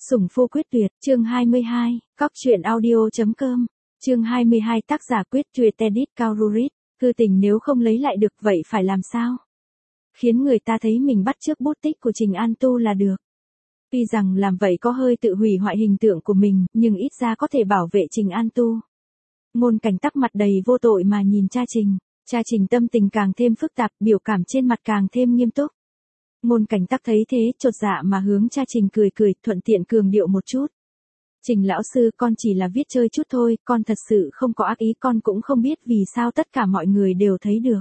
Sủng phu quyết tuyệt, chương 22, cóc truyện audio.com, chương 22 tác giả quyết tuyệt Tedit Kaururit, thư tình nếu không lấy lại được vậy phải làm sao? Khiến người ta thấy mình bắt chước bút tích của Trình An Tu là được. Tuy rằng làm vậy có hơi tự hủy hoại hình tượng của mình, nhưng ít ra có thể bảo vệ Trình An Tu. Ngôn Cảnh Tắc mặt đầy vô tội mà nhìn cha Trình tâm tình càng thêm phức tạp, biểu cảm trên mặt càng thêm nghiêm túc. Ngôn Cảnh Tắc thấy thế, chột dạ mà hướng cha Trình cười, thuận tiện cường điệu một chút. Trình lão sư, con chỉ là viết chơi chút thôi, con thật sự không có ác ý, con cũng không biết vì sao tất cả mọi người đều thấy được.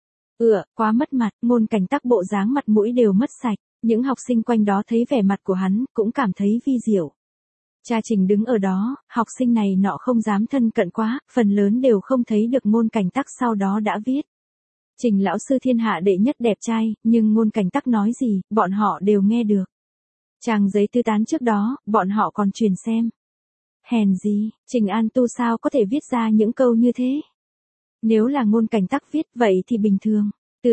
Quá mất mặt. Ngôn Cảnh Tắc bộ dáng mặt mũi đều mất sạch, những học sinh quanh đó thấy vẻ mặt của hắn, cũng cảm thấy vi diệu. Cha Trình đứng ở đó, học sinh này nọ không dám thân cận quá, phần lớn đều không thấy được Ngôn Cảnh Tắc sau đó đã viết. Trình lão sư thiên hạ đệ nhất đẹp trai, nhưng Ngôn Cảnh Tắc nói gì, bọn họ đều nghe được. Trang giấy thư tán trước đó, bọn họ còn truyền xem. Hèn gì, Trình An Tu sao có thể viết ra những câu như thế? Nếu là Ngôn Cảnh Tắc viết vậy thì bình thường.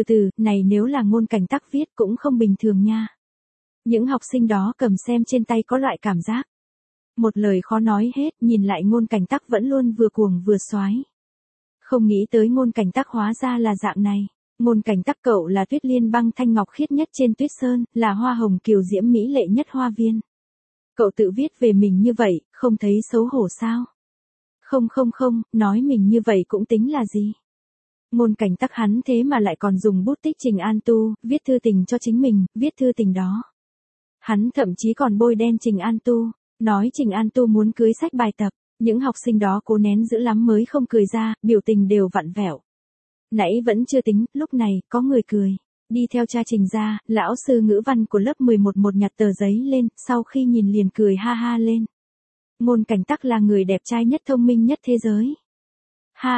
Này nếu là Ngôn Cảnh Tắc viết cũng không bình thường nha. Những học sinh đó cầm xem trên tay có loại cảm giác. Một lời khó nói hết, nhìn lại Ngôn Cảnh Tắc vẫn luôn vừa cuồng vừa xoái. Không nghĩ tới Ngôn Cảnh Tắc hóa ra là dạng này. Ngôn Cảnh Tắc cậu là tuyết liên băng thanh ngọc khiết nhất trên tuyết sơn, là hoa hồng kiều diễm mỹ lệ nhất hoa viên. Cậu tự viết về mình như vậy, không thấy xấu hổ sao? Không, nói mình như vậy cũng tính là gì? Ngôn Cảnh Tắc hắn thế mà lại còn dùng bút tích Trình An Tu, viết thư tình cho chính mình, viết thư tình đó. Hắn thậm chí còn bôi đen Trình An Tu, nói Trình An Tu muốn cưới sách bài tập. Những học sinh đó cố nén dữ lắm mới không cười ra, biểu tình đều vặn vẹo. Nãy vẫn chưa tính, lúc này, có người cười. Đi theo cha Trình ra, lão sư ngữ văn của lớp 11 một nhặt tờ giấy lên, sau khi nhìn liền cười ha ha lên. Ngôn Cảnh Tắc là người đẹp trai nhất thông minh nhất thế giới. Ha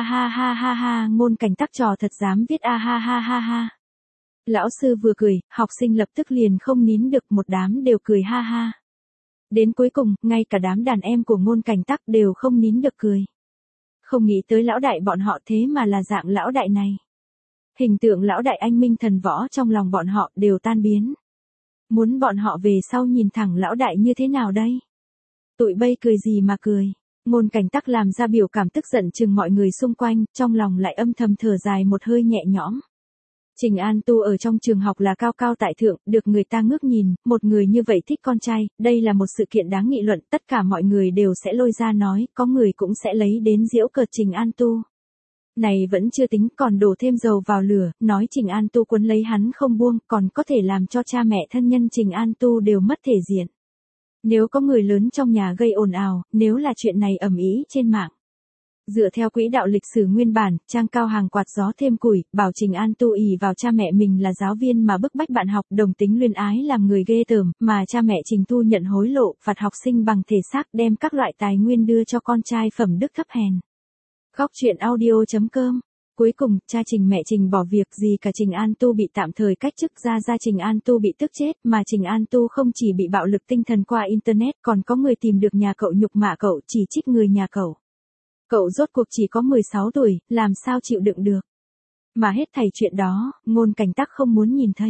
ha, Ngôn Cảnh Tắc trò thật dám viết ha. Lão sư vừa cười, học sinh lập tức liền không nín được, một đám đều cười ha ha. Đến cuối cùng, ngay cả đám đàn em của Ngôn Cảnh Tắc đều không nín được cười. Không nghĩ tới lão đại bọn họ thế mà là dạng lão đại này. Hình tượng lão đại anh minh thần võ trong lòng bọn họ đều tan biến. Muốn bọn họ về sau nhìn thẳng lão đại như thế nào đây? Tụi bây cười gì mà cười? Ngôn Cảnh Tắc làm ra biểu cảm tức giận chừng mọi người xung quanh, trong lòng lại âm thầm thở dài một hơi nhẹ nhõm. Trình An Tu ở trong trường học là cao cao tại thượng, được người ta ngước nhìn, một người như vậy thích con trai, đây là một sự kiện đáng nghị luận, tất cả mọi người đều sẽ lôi ra nói, có người cũng sẽ lấy đến giễu cợt Trình An Tu. Này vẫn chưa tính, còn đổ thêm dầu vào lửa, nói Trình An Tu quấn lấy hắn không buông, còn có thể làm cho cha mẹ thân nhân Trình An Tu đều mất thể diện. Nếu có người lớn trong nhà gây ồn ào, nếu là chuyện này ầm ĩ trên mạng. Dựa theo quỹ đạo lịch sử nguyên bản, Trang Cao Hàng quạt gió thêm củi, bảo Trình An Tu ỷ vào cha mẹ mình là giáo viên mà bức bách bạn học, đồng tính luyến ái làm người ghê tởm, mà cha mẹ Trình Tu nhận hối lộ, phạt học sinh bằng thể xác, đem các loại tài nguyên đưa cho con trai phẩm đức thấp hèn. Cóc truyện audio.com. Cuối cùng, cha Trình mẹ Trình bỏ việc gì cả, Trình An Tu bị tạm thời cách chức ra Trình An Tu bị tức chết, mà Trình An Tu không chỉ bị bạo lực tinh thần qua internet, còn có người tìm được nhà cậu nhục mạ cậu, chỉ trích người nhà cậu. Cậu rốt cuộc chỉ có 16 tuổi, làm sao chịu đựng được. Mà hết thảy chuyện đó, Ngôn Cảnh Tắc không muốn nhìn thấy.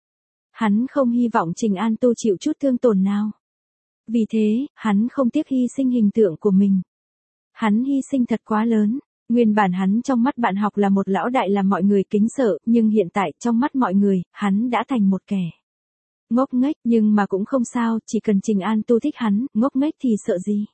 Hắn không hy vọng Trình An Tu chịu chút thương tổn nào. Vì thế, hắn không tiếc hy sinh hình tượng của mình. Hắn hy sinh thật quá lớn. Nguyên bản hắn trong mắt bạn học là một lão đại làm mọi người kính sợ, nhưng hiện tại trong mắt mọi người, hắn đã thành một kẻ ngốc nghếch, nhưng mà cũng không sao, chỉ cần Trình An Tu thích hắn, ngốc nghếch thì sợ gì.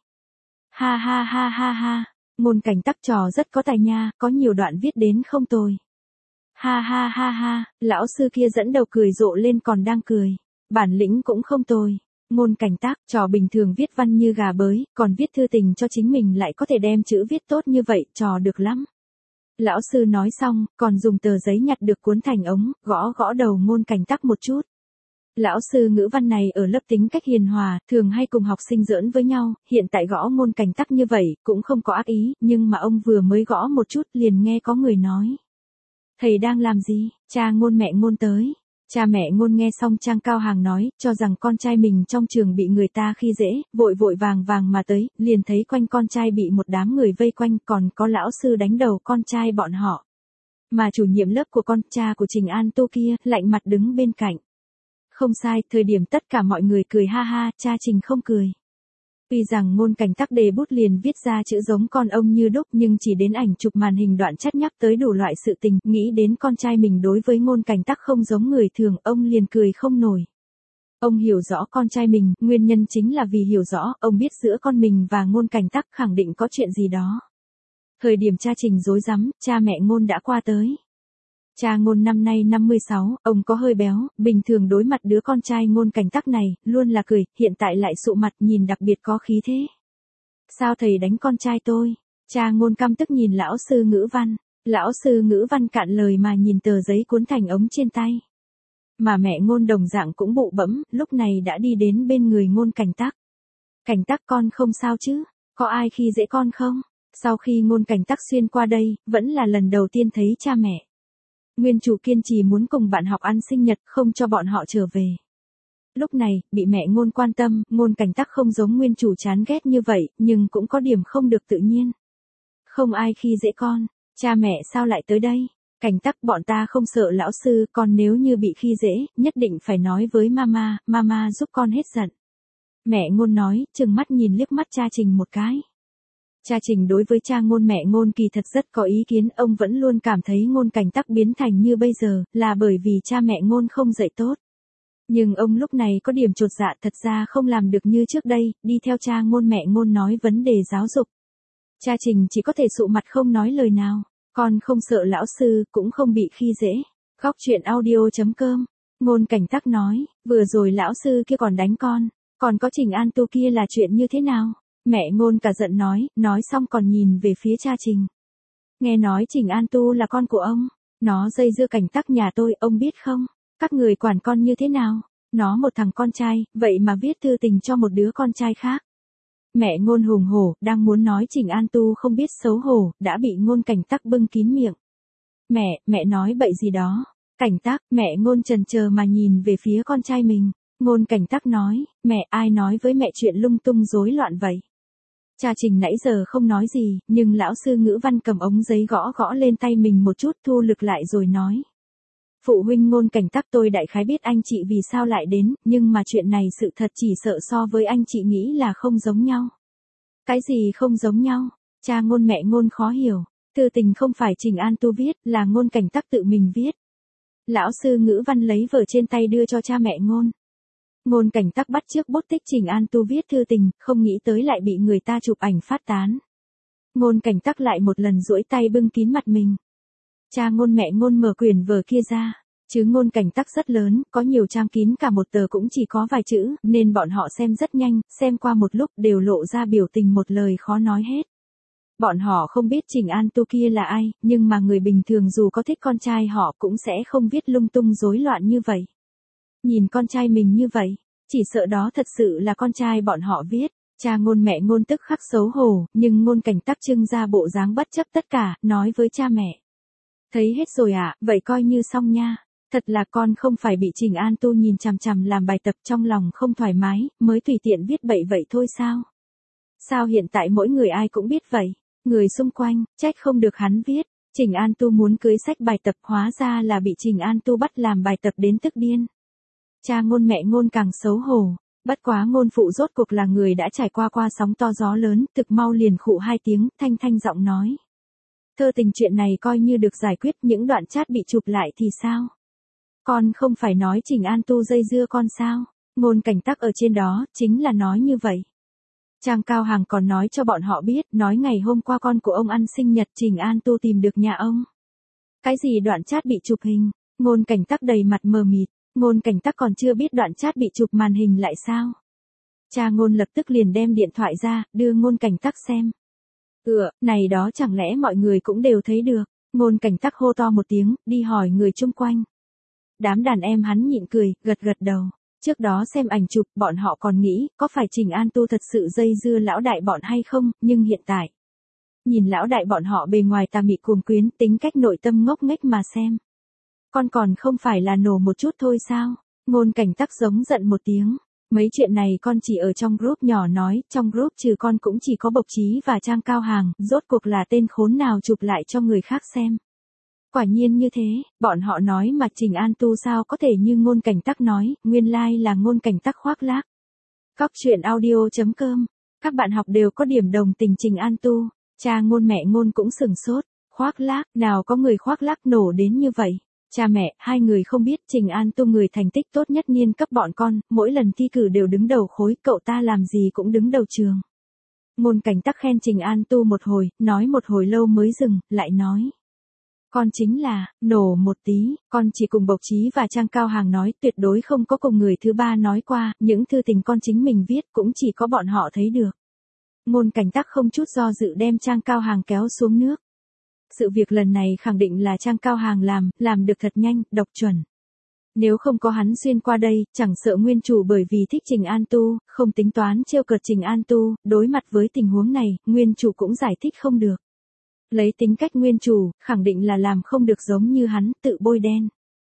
Ha. Ngôn Cảnh Tắc trò rất có tài nha, có nhiều đoạn viết đến không tồi. Ha, lão sư kia dẫn đầu cười rộ lên còn đang cười. Bản lĩnh cũng không tồi. Ngôn Cảnh Tắc, trò bình thường viết văn như gà bới, còn viết thư tình cho chính mình lại có thể đem chữ viết tốt như vậy, trò được lắm. Lão sư nói xong, còn dùng tờ giấy nhặt được cuốn thành ống, gõ đầu Ngôn Cảnh Tắc một chút. Lão sư ngữ văn này ở lớp tính cách hiền hòa, thường hay cùng học sinh giỡn với nhau, hiện tại gõ Ngôn Cảnh Tắc như vậy, cũng không có ác ý, nhưng mà ông vừa mới gõ một chút liền nghe có người nói. Thầy đang làm gì? Cha Ngôn mẹ Ngôn tới. Cha mẹ Ngôn nghe xong Trang Cao Hàng nói, cho rằng con trai mình trong trường bị người ta khi dễ, vội vàng mà tới, liền thấy quanh con trai bị một đám người vây quanh, còn có lão sư đánh đầu con trai bọn họ. Mà chủ nhiệm lớp của con cha của Trình An Tu kia, lạnh mặt đứng bên cạnh. Không sai, thời điểm tất cả mọi người cười ha ha, cha Trình không cười. Tuy rằng Ngôn Cảnh Tắc đề bút liền viết ra chữ giống con ông như đúc, nhưng chỉ đến ảnh chụp màn hình đoạn chat nhắc tới đủ loại sự tình, nghĩ đến con trai mình đối với Ngôn Cảnh Tắc không giống người thường, ông liền cười không nổi. Ông hiểu rõ con trai mình, nguyên nhân chính là vì hiểu rõ, ông biết giữa con mình và Ngôn Cảnh Tắc khẳng định có chuyện gì đó. Thời điểm cha Trình rối rắm, cha mẹ Ngôn đã qua tới. Cha Ngôn năm nay 56, ông có hơi béo, bình thường đối mặt đứa con trai Ngôn Cảnh Tắc này, luôn là cười, hiện tại lại sụ mặt nhìn đặc biệt có khí thế. Sao thầy đánh con trai tôi? Cha Ngôn căm tức nhìn lão sư ngữ văn. Lão sư ngữ văn cạn lời mà nhìn tờ giấy cuốn thành ống trên tay. Mà mẹ Ngôn đồng dạng cũng bụ bẫm, lúc này đã đi đến bên người Ngôn Cảnh Tắc. Cảnh Tắc con không sao chứ? Có ai khi dễ con không? Sau khi Ngôn Cảnh Tắc xuyên qua đây, vẫn là lần đầu tiên thấy cha mẹ. Nguyên chủ kiên trì muốn cùng bạn học ăn sinh nhật, không cho bọn họ trở về. Lúc này, bị mẹ Ngôn quan tâm, Ngôn Cảnh Tắc không giống nguyên chủ chán ghét như vậy, nhưng cũng có điểm không được tự nhiên. Không ai khi dễ con, cha mẹ sao lại tới đây? Cảnh Tắc, bọn ta không sợ lão sư, còn nếu như bị khi dễ, nhất định phải nói với mama, mama giúp con hết giận. Mẹ Ngôn nói, trừng mắt nhìn liếc mắt cha Trình một cái. Cha Trình đối với cha Ngôn mẹ Ngôn kỳ thật rất có ý kiến, ông vẫn luôn cảm thấy Ngôn Cảnh Tắc biến thành như bây giờ, là bởi vì cha mẹ Ngôn không dạy tốt. Nhưng ông lúc này có điểm chột dạ, thật ra không làm được như trước đây, đi theo cha Ngôn mẹ Ngôn nói vấn đề giáo dục. Cha Trình chỉ có thể sụ mặt không nói lời nào, con không sợ lão sư, cũng không bị khi dễ. Góc truyện audio.com, Ngôn Cảnh Tắc nói, vừa rồi lão sư kia còn đánh con, còn có Trình An Tu kia là chuyện như thế nào? Mẹ Ngôn cả giận nói xong còn nhìn về phía cha Trình. Nghe nói Trình An Tu là con của ông, nó dây dưa Cảnh Tắc nhà tôi, ông biết không? Các người quản con như thế nào? Nó một thằng con trai, vậy mà viết thư tình cho một đứa con trai khác. Mẹ Ngôn hùng hổ, đang muốn nói Trình An Tu không biết xấu hổ, đã bị Ngôn Cảnh Tắc bưng kín miệng. Mẹ nói bậy gì đó? Cảnh Tắc, mẹ Ngôn chần chờ mà nhìn về phía con trai mình. Ngôn Cảnh Tắc nói, mẹ, ai nói với mẹ chuyện lung tung rối loạn vậy? Cha Trình nãy giờ không nói gì, nhưng lão sư ngữ văn cầm ống giấy gõ gõ lên tay mình một chút, thu lực lại rồi nói. Phụ huynh Ngôn Cảnh Tắc, tôi đại khái biết anh chị vì sao lại đến, nhưng mà chuyện này sự thật chỉ sợ so với anh chị nghĩ là không giống nhau. Cái gì không giống nhau? Cha Ngôn mẹ Ngôn khó hiểu. Thư tình không phải Trình An Tu viết, là Ngôn Cảnh Tắc tự mình viết. Lão sư ngữ văn lấy vở trên tay đưa cho cha mẹ Ngôn. Ngôn Cảnh Tắc bắt chước bút tích Trình An Tu viết thư tình, không nghĩ tới lại bị người ta chụp ảnh phát tán. Ngôn Cảnh Tắc lại một lần duỗi tay bưng kín mặt mình. Cha Ngôn mẹ Ngôn mở quyển vở kia ra, chứ Ngôn Cảnh Tắc rất lớn, có nhiều trang kín cả một tờ cũng chỉ có vài chữ, nên bọn họ xem rất nhanh, xem qua một lúc đều lộ ra biểu tình một lời khó nói hết. Bọn họ không biết Trình An Tu kia là ai, nhưng mà người bình thường dù có thích con trai họ cũng sẽ không viết lung tung rối loạn như vậy. Nhìn con trai mình như vậy, chỉ sợ đó thật sự là con trai bọn họ viết. Cha Ngôn mẹ Ngôn tức khắc xấu hổ, nhưng Ngôn Cảnh Tắc trưng ra bộ dáng bất chấp tất cả, nói với cha mẹ. Thấy hết rồi à, vậy coi như xong nha. Thật là con không phải bị Trình An Tu nhìn chằm chằm làm bài tập trong lòng không thoải mái, mới tùy tiện viết bậy vậy thôi sao? Sao hiện tại mỗi người ai cũng biết vậy? Người xung quanh, trách không được hắn viết. Trình An Tu muốn cưới sách bài tập, hóa ra là bị Trình An Tu bắt làm bài tập đến tức điên. Cha Ngôn mẹ Ngôn càng xấu hổ. Bất quá Ngôn phụ rốt cuộc là người đã trải qua sóng to gió lớn, thực mau liền khụ hai tiếng, thanh giọng nói. Thơ tình chuyện này coi như được giải quyết, những đoạn chat bị chụp lại thì sao? Con không phải nói Trình An Tu dây dưa con sao? Ngôn Cảnh Tắc ở trên đó, chính là nói như vậy. Trang Cao Hàng còn nói cho bọn họ biết, nói ngày hôm qua con của ông ăn sinh nhật, Trình An Tu tìm được nhà ông. Cái gì đoạn chat bị chụp hình? Ngôn Cảnh Tắc đầy mặt mờ mịt. Ngôn Cảnh Tắc còn chưa biết đoạn chat bị chụp màn hình lại sao? Cha Ngôn lập tức liền đem điện thoại ra, đưa Ngôn Cảnh Tắc xem. Này đó chẳng lẽ mọi người cũng đều thấy được? Ngôn Cảnh Tắc hô to một tiếng, đi hỏi người chung quanh. Đám đàn em hắn nhịn cười, gật đầu. Trước đó xem ảnh chụp, bọn họ còn nghĩ, có phải Trình An Tu thật sự dây dưa lão đại bọn hay không, nhưng hiện tại. Nhìn lão đại bọn họ bề ngoài tà mị cuồng quyến, tính cách nội tâm ngốc nghếch mà xem. Con còn không phải là nổ một chút thôi sao? Ngôn Cảnh Tắc giống giận một tiếng. Mấy chuyện này con chỉ ở trong group nhỏ nói, trong group trừ con cũng chỉ có Bộc Chí và Trang Cao Hàng, rốt cuộc là tên khốn nào chụp lại cho người khác xem. Quả nhiên như thế, bọn họ nói mà Trình An Tu sao có thể như Ngôn Cảnh Tắc nói, nguyên lai là Ngôn Cảnh Tắc khoác lác. Góc truyện audio.com Các bạn học đều có điểm đồng tình Trình An Tu, cha ngôn mẹ ngôn cũng sửng sốt, khoác lác, nào có người khoác lác nổ đến như vậy. Cha mẹ, hai người không biết Trình An Tu người thành tích tốt nhất niên cấp bọn con, mỗi lần thi cử đều đứng đầu khối, cậu ta làm gì cũng đứng đầu trường. Ngôn Cảnh Tắc khen Trình An Tu một hồi, nói một hồi lâu mới dừng, lại nói. Con chính là, nổ một tí, con chỉ cùng Bộc Chí và Trang Cao Hàng nói, tuyệt đối không có cùng người thứ ba nói qua, những thư tình con chính mình viết cũng chỉ có bọn họ thấy được. Ngôn Cảnh Tắc không chút do dự đem Trang Cao Hàng kéo xuống nước. Sự việc lần này khẳng định là Trang Cao Hàng làm được thật nhanh, độc chuẩn. Nếu không có hắn xuyên qua đây, chẳng sợ nguyên chủ bởi vì thích Trình An Tu, không tính toán trêu cợt Trình An Tu, đối mặt với tình huống này, nguyên chủ cũng giải thích không được. Lấy tính cách nguyên chủ, khẳng định là làm không được giống như hắn, tự bôi đen.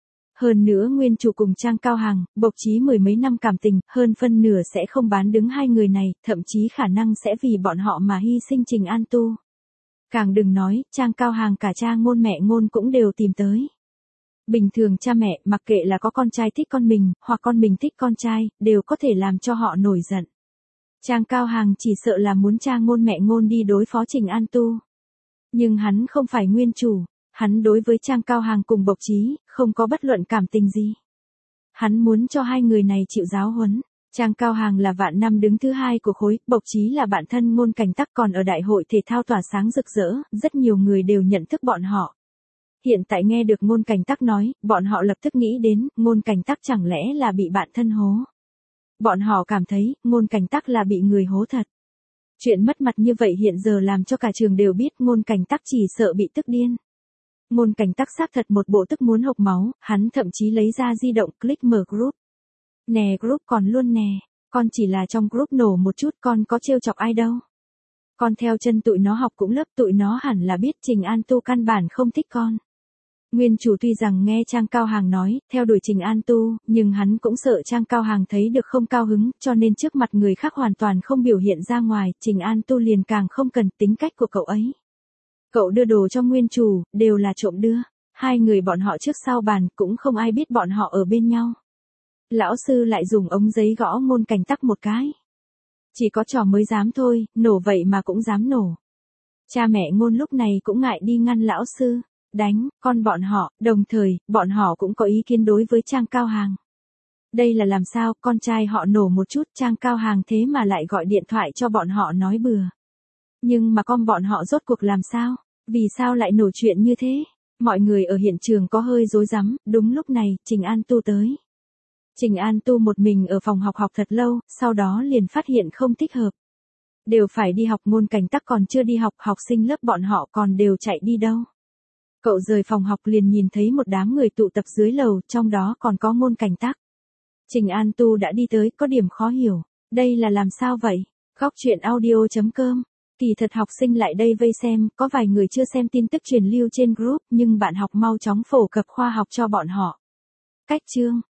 Hơn nữa nguyên chủ cùng Trang Cao Hàng, Bộc Chí mười mấy năm cảm tình, hơn phân nửa sẽ không bán đứng hai người này, thậm chí khả năng sẽ vì bọn họ mà hy sinh Trình An Tu. Càng đừng nói, Trang Cao Hàng cả cha ngôn mẹ ngôn cũng đều tìm tới. Bình thường cha mẹ, mặc kệ là có con trai thích con mình, hoặc con mình thích con trai, đều có thể làm cho họ nổi giận. Trang Cao Hàng chỉ sợ là muốn cha ngôn mẹ ngôn đi đối phó Trình An Tu. Nhưng hắn không phải nguyên chủ, hắn đối với Trang Cao Hàng cùng Bộc Chí, không có bất luận cảm tình gì. Hắn muốn cho hai người này chịu giáo huấn. Trang Cao Hàng là vạn năm đứng thứ hai của khối, Bộc Chí là bạn thân Ngôn Cảnh Tắc, còn ở đại hội thể thao tỏa sáng rực rỡ, rất nhiều người đều nhận thức bọn họ. Hiện tại nghe được Ngôn Cảnh Tắc nói, bọn họ lập tức nghĩ đến, Ngôn Cảnh Tắc chẳng lẽ là bị bạn thân hố. Bọn họ cảm thấy, Ngôn Cảnh Tắc là bị người hố thật. Chuyện mất mặt như vậy hiện giờ làm cho cả trường đều biết, Ngôn Cảnh Tắc chỉ sợ bị tức điên. Ngôn Cảnh Tắc xác thật một bộ tức muốn hộc máu, hắn thậm chí lấy ra di động click mở group. Nè group còn luôn nè, con chỉ là trong group nổ một chút, con có trêu chọc ai đâu. Con theo chân tụi nó học cũng lớp, tụi nó hẳn là biết Trình An Tu căn bản không thích con. Nguyên chủ tuy rằng nghe Trang Cao Hàng nói, theo đuổi Trình An Tu, nhưng hắn cũng sợ Trang Cao Hàng thấy được không cao hứng, cho nên trước mặt người khác hoàn toàn không biểu hiện ra ngoài, Trình An Tu liền càng không cần tính cách của cậu ấy. Cậu đưa đồ cho nguyên chủ, đều là trộm đưa, hai người bọn họ trước sau bàn, cũng không ai biết bọn họ ở bên nhau. Lão sư lại dùng ống giấy gõ Ngôn Cảnh Tắc một cái. Chỉ có trò mới dám thôi, nổ vậy mà cũng dám nổ. Cha mẹ Ngôn lúc này cũng ngại đi ngăn lão sư. Đánh, con bọn họ, đồng thời, bọn họ cũng có ý kiến đối với Trang Cao Hàng. Đây là làm sao, con trai họ nổ một chút, Trang Cao Hàng thế mà lại gọi điện thoại cho bọn họ nói bừa. Nhưng mà con bọn họ rốt cuộc làm sao? Vì sao lại nổ chuyện như thế? Mọi người ở hiện trường có hơi rối rắm, đúng lúc này, Trình An Tu tới. Trình An Tu một mình ở phòng học thật lâu, sau đó liền phát hiện không thích hợp. Đều phải đi học, Ngôn Cảnh Tắc còn chưa đi học, học sinh lớp bọn họ còn đều chạy đi đâu. Cậu rời phòng học liền nhìn thấy một đám người tụ tập dưới lầu, trong đó còn có Ngôn Cảnh Tắc. Trình An Tu đã đi tới, có điểm khó hiểu. Đây là làm sao vậy? Góc truyện audio.com. Kỳ thật học sinh lại đây vây xem, có vài người chưa xem tin tức truyền lưu trên group, nhưng bạn học mau chóng phổ cập khoa học cho bọn họ. Cách chương.